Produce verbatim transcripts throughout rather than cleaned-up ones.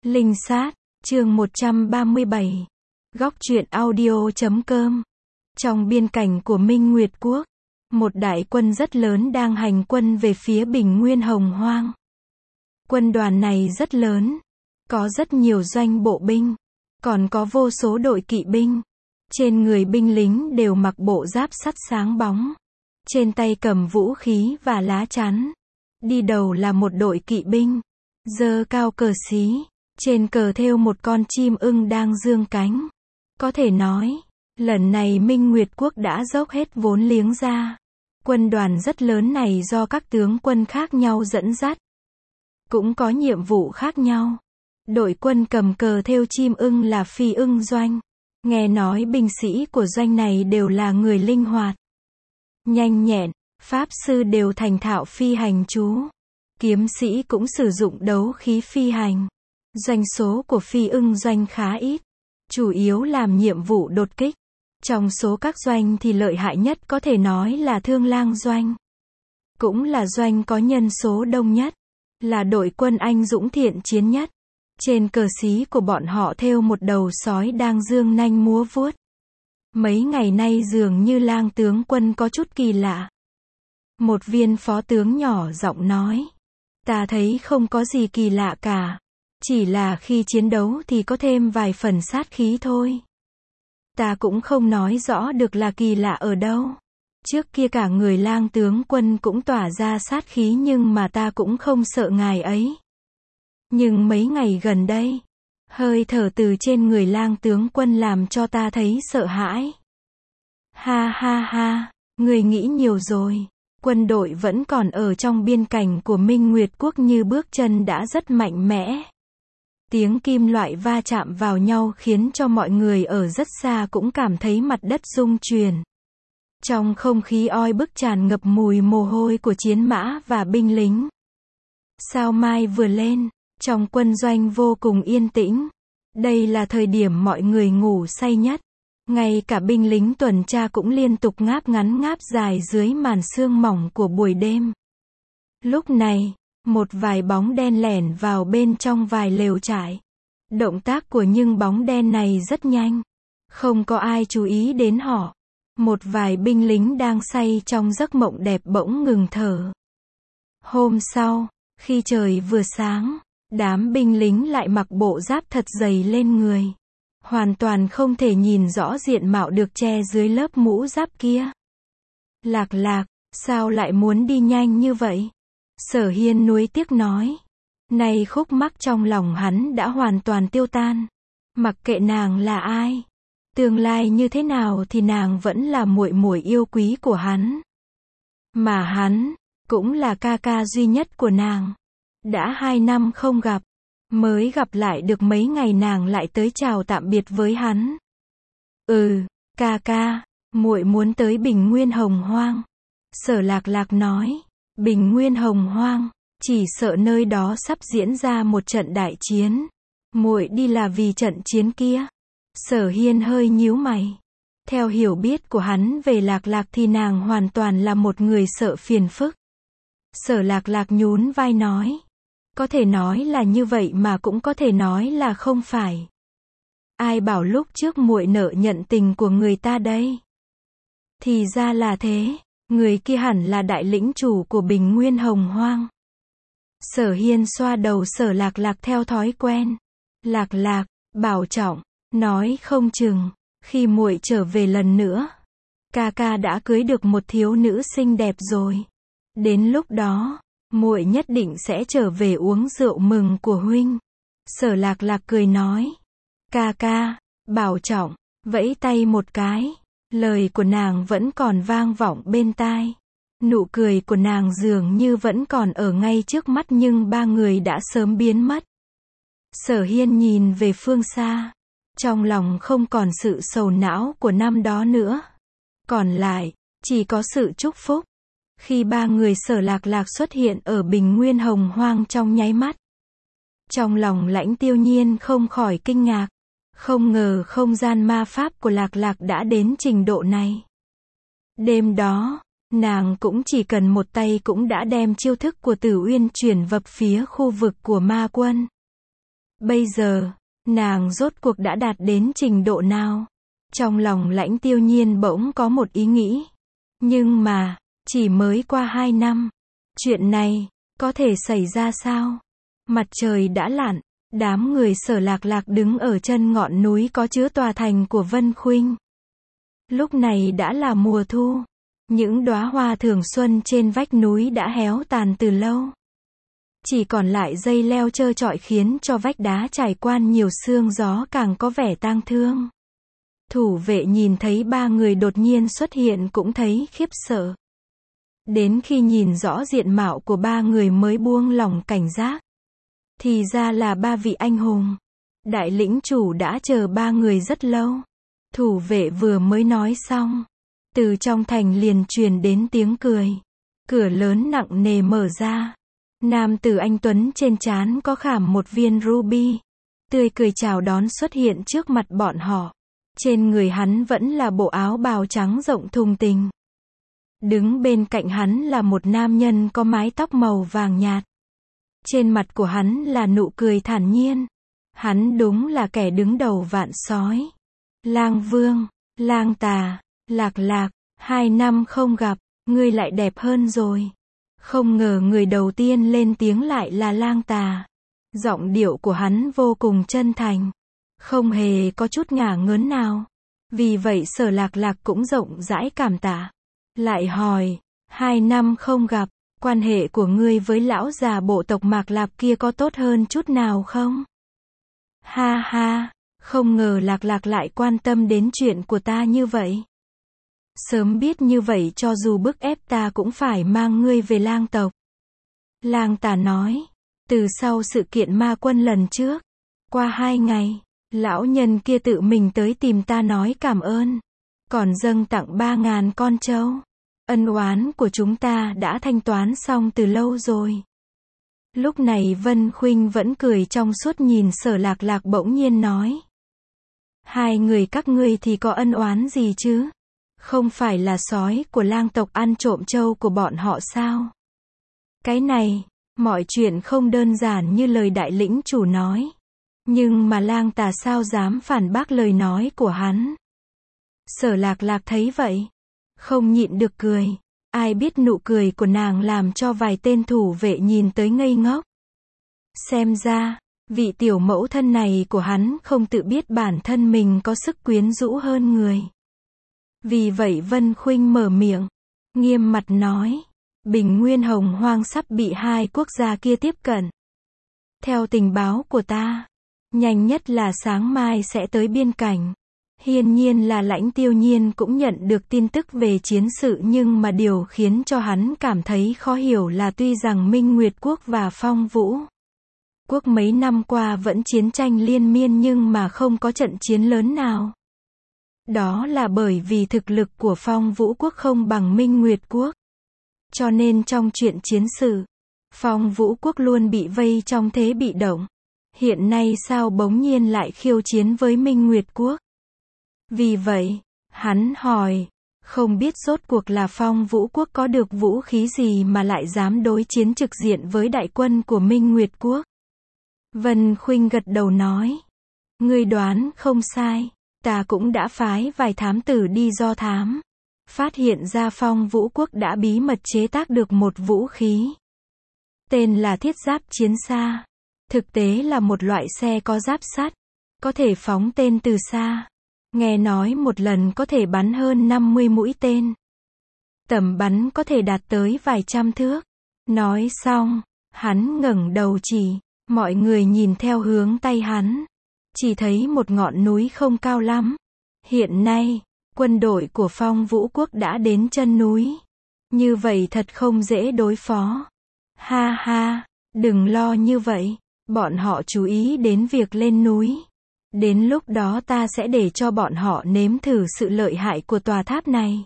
Linh sát, chương một trăm ba mươi bảy. Góc truyện audio chấm com. Trong biên cảnh của Minh Nguyệt Quốc, một đại quân rất lớn đang hành quân về phía Bình Nguyên Hồng Hoang. Quân đoàn này rất lớn, có rất nhiều doanh bộ binh, còn có vô số đội kỵ binh. Trên người binh lính đều mặc bộ giáp sắt sáng bóng, trên tay cầm vũ khí và lá chắn. Đi đầu là một đội kỵ binh, giơ cao cờ xí, trên cờ thêu một con chim ưng đang dương cánh. Có thể nói, lần này Minh Nguyệt Quốc đã dốc hết vốn liếng ra. Quân đoàn rất lớn này do các tướng quân khác nhau dẫn dắt, cũng có nhiệm vụ khác nhau. Đội quân cầm cờ thêu chim ưng là Phi Ưng Doanh. Nghe nói binh sĩ của doanh này đều là người linh hoạt, nhanh nhẹn, pháp sư đều thành thạo phi hành chú. Kiếm sĩ cũng sử dụng đấu khí phi hành. Doanh số của Phi Ưng Doanh khá ít, chủ yếu làm nhiệm vụ đột kích. Trong số các doanh thì lợi hại nhất có thể nói là Thương Lang Doanh, cũng là doanh có nhân số đông nhất, là đội quân anh dũng thiện chiến nhất. Trên cờ xí của bọn họ thêu một đầu sói đang dương nanh múa vuốt. Mấy ngày nay dường như Lang tướng quân có chút kỳ lạ. Một viên phó tướng nhỏ giọng nói, ta thấy không có gì kỳ lạ cả, chỉ là khi chiến đấu thì có thêm vài phần sát khí thôi. Ta cũng không nói rõ được là kỳ lạ ở đâu. Trước kia cả người Lang tướng quân cũng tỏa ra sát khí nhưng mà ta cũng không sợ ngài ấy. Nhưng mấy ngày gần đây, hơi thở từ trên người Lang tướng quân làm cho ta thấy sợ hãi. Ha ha ha, người nghĩ nhiều rồi. Quân đội vẫn còn ở trong biên cảnh của Minh Nguyệt Quốc như bước chân đã rất mạnh mẽ. Tiếng kim loại va chạm vào nhau khiến cho mọi người ở rất xa cũng cảm thấy mặt đất rung chuyển. Trong không khí oi bức tràn ngập mùi mồ hôi của chiến mã và binh lính. Sao mai vừa lên, trong quân doanh vô cùng yên tĩnh. Đây là thời điểm mọi người ngủ say nhất. Ngay cả binh lính tuần tra cũng liên tục ngáp ngắn ngáp dài dưới màn sương mỏng của buổi đêm. Lúc này, một vài bóng đen lẻn vào bên trong vài lều trại. Động tác của những bóng đen này rất nhanh. Không có ai chú ý đến họ. Một vài binh lính đang say trong giấc mộng đẹp bỗng ngừng thở. Hôm sau, khi trời vừa sáng, đám binh lính lại mặc bộ giáp thật dày lên người. Hoàn toàn không thể nhìn rõ diện mạo được che dưới lớp mũ giáp kia. Lạc Lạc, sao lại muốn đi nhanh như vậy? Sở Hiên nuối tiếc nói. Này khúc mắc trong lòng hắn đã hoàn toàn tiêu tan. Mặc kệ nàng là ai, tương lai như thế nào thì nàng vẫn là muội muội yêu quý của hắn. Mà hắn, cũng là ca ca duy nhất của nàng. Đã hai năm không gặp, mới gặp lại được mấy ngày nàng lại tới chào tạm biệt với hắn. Ừ, ca ca, muội muốn tới Bình Nguyên Hồng Hoang. Sở Lạc Lạc nói. Bình Nguyên Hồng Hoang, chỉ sợ nơi đó sắp diễn ra một trận đại chiến. Muội đi là vì trận chiến kia. Sở Hiên hơi nhíu mày. Theo hiểu biết của hắn về Lạc Lạc thì nàng hoàn toàn là một người sợ phiền phức. Sở Lạc Lạc nhún vai nói. Có thể nói là như vậy mà cũng có thể nói là không phải. Ai bảo lúc trước muội nợ nhận tình của người ta đây? Thì ra là thế, người kia hẳn là đại lĩnh chủ của Bình Nguyên Hồng Hoang. Sở Hiên xoa đầu Sở Lạc Lạc theo thói quen. Lạc Lạc, bảo trọng, nói không chừng, khi muội trở về lần nữa, ca ca đã cưới được một thiếu nữ xinh đẹp rồi. Đến lúc đó, muội nhất định sẽ trở về uống rượu mừng của huynh. Sở Lạc Lạc cười nói. Ca ca, bảo trọng, vẫy tay một cái. Lời của nàng vẫn còn vang vọng bên tai. Nụ cười của nàng dường như vẫn còn ở ngay trước mắt nhưng ba người đã sớm biến mất. Sở Hiên nhìn về phương xa. Trong lòng không còn sự sầu não của năm đó nữa. Còn lại, chỉ có sự chúc phúc. Khi ba người Sở Lạc Lạc xuất hiện ở Bình Nguyên Hồng Hoang trong nháy mắt. Trong lòng Lãnh Tiêu Nhiên không khỏi kinh ngạc. Không ngờ không gian ma pháp của Lạc Lạc đã đến trình độ này. Đêm đó, nàng cũng chỉ cần một tay cũng đã đem chiêu thức của Tử Uyên chuyển vập phía khu vực của ma quân. Bây giờ, nàng rốt cuộc đã đạt đến trình độ nào? Trong lòng Lãnh Tiêu Nhiên bỗng có một ý nghĩ. Nhưng mà, chỉ mới qua hai năm, chuyện này, có thể xảy ra sao? Mặt trời đã lặn, đám người Sở Lạc Lạc đứng ở chân ngọn núi có chứa tòa thành của Vân Khuynh. Lúc này đã là mùa thu, những đóa hoa thường xuân trên vách núi đã héo tàn từ lâu. Chỉ còn lại dây leo trơ trọi khiến cho vách đá trải qua nhiều sương gió càng có vẻ tang thương. Thủ vệ nhìn thấy ba người đột nhiên xuất hiện cũng thấy khiếp sợ. Đến khi nhìn rõ diện mạo của ba người mới buông lòng cảnh giác. Thì ra là ba vị anh hùng. Đại lĩnh chủ đã chờ ba người rất lâu. Thủ vệ vừa mới nói xong. Từ trong thành liền truyền đến tiếng cười. Cửa lớn nặng nề mở ra. Nam tử anh tuấn trên trán có khảm một viên ruby. Tươi cười chào đón xuất hiện trước mặt bọn họ. Trên người hắn vẫn là bộ áo bào trắng rộng thùng tình. Đứng bên cạnh hắn là một nam nhân có mái tóc màu vàng nhạt. Trên mặt của hắn là nụ cười thản nhiên. Hắn đúng là kẻ đứng đầu vạn sói. Lang Vương, Lang Tà, Lạc Lạc, hai năm không gặp, ngươi lại đẹp hơn rồi. Không ngờ người đầu tiên lên tiếng lại là Lang Tà. Giọng điệu của hắn vô cùng chân thành. Không hề có chút ngả ngớn nào. Vì vậy Sở Lạc Lạc cũng rộng rãi cảm tạ. Lại hỏi, hai năm không gặp, quan hệ của ngươi với lão già bộ tộc Mạc Lạp kia có tốt hơn chút nào không? Ha ha, không ngờ Lạc Lạc lại quan tâm đến chuyện của ta như vậy. Sớm biết như vậy cho dù bức ép ta cũng phải mang ngươi về lang tộc. Lang Tà nói, từ sau sự kiện ma quân lần trước, qua hai ngày, lão nhân kia tự mình tới tìm ta nói cảm ơn. Còn dâng tặng ba ngàn con trâu. Ân oán của chúng ta đã thanh toán xong từ lâu rồi. Lúc này Vân Khuynh vẫn cười trong suốt nhìn Sở Lạc Lạc bỗng nhiên nói. Hai người các ngươi thì có ân oán gì chứ? Không phải là sói của lang tộc ăn trộm trâu của bọn họ sao? Cái này, mọi chuyện không đơn giản như lời đại lĩnh chủ nói. Nhưng mà Lang Tà sao dám phản bác lời nói của hắn? Sở Lạc Lạc thấy vậy, không nhịn được cười. Ai biết nụ cười của nàng làm cho vài tên thủ vệ nhìn tới ngây ngốc. Xem ra, vị tiểu mẫu thân này của hắn không tự biết bản thân mình có sức quyến rũ hơn người. Vì vậy Vân Khuynh mở miệng, nghiêm mặt nói, Bình Nguyên Hồng Hoang sắp bị hai quốc gia kia tiếp cận. Theo tình báo của ta, nhanh nhất là sáng mai sẽ tới biên cảnh. Hiển nhiên là Lãnh Tiêu Nhiên cũng nhận được tin tức về chiến sự nhưng mà điều khiến cho hắn cảm thấy khó hiểu là tuy rằng Minh Nguyệt Quốc và Phong Vũ Quốc mấy năm qua vẫn chiến tranh liên miên nhưng mà không có trận chiến lớn nào. Đó là bởi vì thực lực của Phong Vũ Quốc không bằng Minh Nguyệt Quốc. Cho nên trong chuyện chiến sự, Phong Vũ Quốc luôn bị vây trong thế bị động. Hiện nay sao bỗng nhiên lại khiêu chiến với Minh Nguyệt Quốc? Vì vậy, hắn hỏi, không biết rốt cuộc là Phong Vũ Quốc có được vũ khí gì mà lại dám đối chiến trực diện với đại quân của Minh Nguyệt Quốc? Vân Khuynh gật đầu nói, ngươi đoán không sai, ta cũng đã phái vài thám tử đi do thám. Phát hiện ra Phong Vũ Quốc đã bí mật chế tác được một vũ khí. Tên là thiết giáp chiến xa. Thực tế là một loại xe có giáp sắt, có thể phóng tên từ xa. Nghe nói một lần có thể bắn hơn năm mươi mũi tên. Tầm bắn có thể đạt tới vài trăm thước. Nói xong, hắn ngẩng đầu chỉ, mọi người nhìn theo hướng tay hắn. Chỉ thấy một ngọn núi không cao lắm. Hiện nay, quân đội của Phong Vũ Quốc đã đến chân núi. Như vậy thật không dễ đối phó. Ha ha, đừng lo như vậy. Bọn họ chú ý đến việc lên núi. Đến lúc đó ta sẽ để cho bọn họ nếm thử sự lợi hại của tòa tháp này.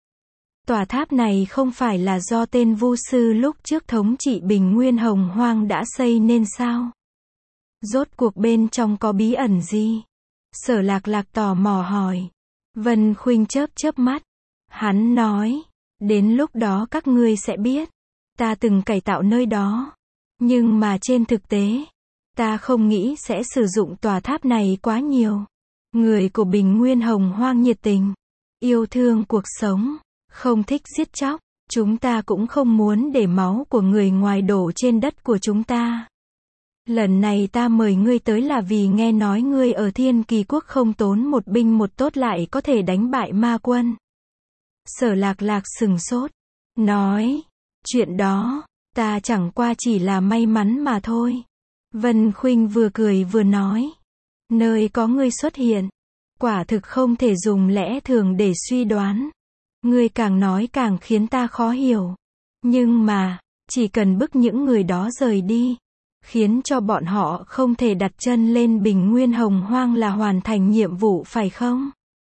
Tòa tháp này không phải là do tên vu sư lúc trước thống trị Bình Nguyên Hồng Hoang đã xây nên sao? Rốt cuộc bên trong có bí ẩn gì? Sở Lạc Lạc tò mò hỏi. Vân Khuynh chớp chớp mắt. Hắn nói, đến lúc đó các ngươi sẽ biết. Ta từng cải tạo nơi đó. Nhưng mà trên thực tế, Ta không nghĩ sẽ sử dụng tòa tháp này quá nhiều. Người của Bình Nguyên Hồng Hoang nhiệt tình, yêu thương cuộc sống, không thích giết chóc. Chúng ta cũng không muốn để máu của người ngoài đổ trên đất của chúng ta. Lần này ta mời ngươi tới là vì nghe nói ngươi ở Thiên Kỳ Quốc không tốn một binh một tốt lại có thể đánh bại ma quân. Sở Lạc Lạc sừng sốt, nói, chuyện đó, ta chẳng qua chỉ là may mắn mà thôi. Vân Khuynh vừa cười vừa nói, nơi có ngươi xuất hiện, quả thực không thể dùng lẽ thường để suy đoán. Ngươi càng nói càng khiến ta khó hiểu. Nhưng mà, chỉ cần bức những người đó rời đi, khiến cho bọn họ không thể đặt chân lên Bình Nguyên Hồng Hoang là hoàn thành nhiệm vụ phải không?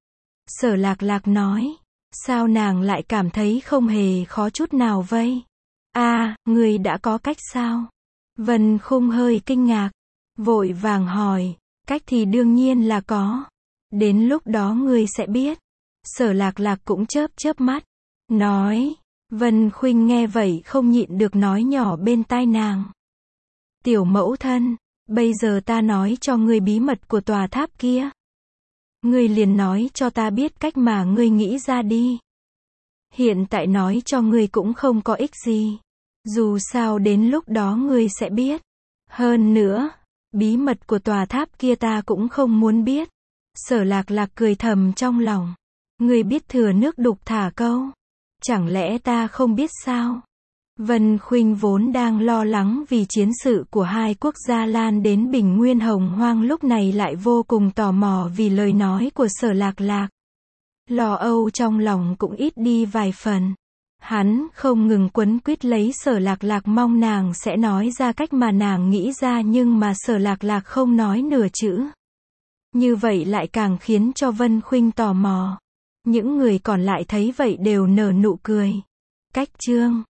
Sở Lạc Lạc nói, sao nàng lại cảm thấy không hề khó chút nào vây? À, ngươi đã có cách sao? Vân Khung hơi kinh ngạc, vội vàng hỏi, cách thì đương nhiên là có. Đến lúc đó ngươi sẽ biết. Sở Lạc Lạc cũng chớp chớp mắt, nói, Vân Khuynh nghe vậy không nhịn được nói nhỏ bên tai nàng. Tiểu mẫu thân, bây giờ ta nói cho ngươi bí mật của tòa tháp kia. Ngươi liền nói cho ta biết cách mà ngươi nghĩ ra đi. Hiện tại nói cho ngươi cũng không có ích gì. Dù sao đến lúc đó ngươi sẽ biết. Hơn nữa, bí mật của tòa tháp kia ta cũng không muốn biết. Sở Lạc Lạc cười thầm trong lòng. Ngươi biết thừa nước đục thả câu. Chẳng lẽ ta không biết sao? Vân Khuynh vốn đang lo lắng vì chiến sự của hai quốc gia lan đến Bình Nguyên Hồng Hoang lúc này lại vô cùng tò mò vì lời nói của Sở Lạc Lạc. Lo âu trong lòng cũng ít đi vài phần. Hắn không ngừng quấn quýt lấy Sở Lạc Lạc mong nàng sẽ nói ra cách mà nàng nghĩ ra nhưng mà Sở Lạc Lạc không nói nửa chữ. Như vậy lại càng khiến cho Vân Khuynh tò mò. Những người còn lại thấy vậy đều nở nụ cười. Cách chương